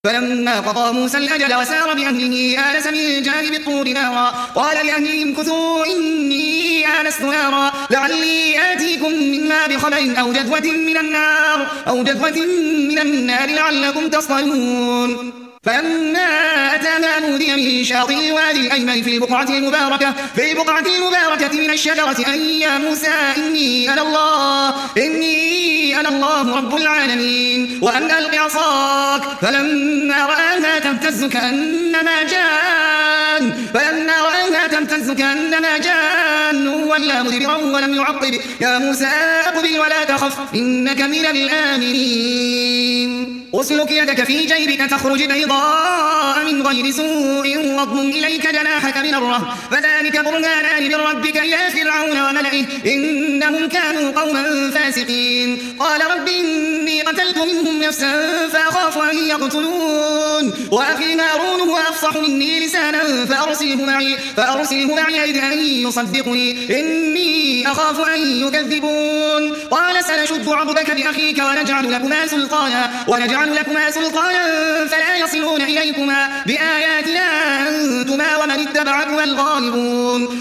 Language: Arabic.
فلما قضى موسى الأجل وسار بأهله آنس من جانب الطور نارا قال لأهلهم امكثوا إني آنست نارا لعلي آتيكم منها بخبر أو جذوة من النار لعلكم تصطلون. فلما أتاها نودي من شاطئ الوادي الأيمن في البقعة المباركة من الشجرة أن يا موسى إني أنا الله رب العالمين وأن ألق عصاك. فلما رآها تهتز كأنما جان ولا مدبرا ولم يعقب يا موسى أقبل ولا تخف إنك من الآمنين. أسلك يدك في جيبك تخرج بيضاء من غير سوء واضمم إليك جناحك من الرهب فذلك برهانان من ربك إلى فرعون وملئه إنهم كانوا قوما فاسقين. قال رب إني قتلت منهم نفسا فأخاف أن يقتلون وأخي هارون هو أفصح مني لسانا فأرسله معي إذ أن يصدقني إني أخاف أن يكذبون. قال سنشد عضدك بأخيك ونجعل لكما سلطانا فلا يصلون إليكما بآياتنا أنتما ومن اتبعكما الغالبون.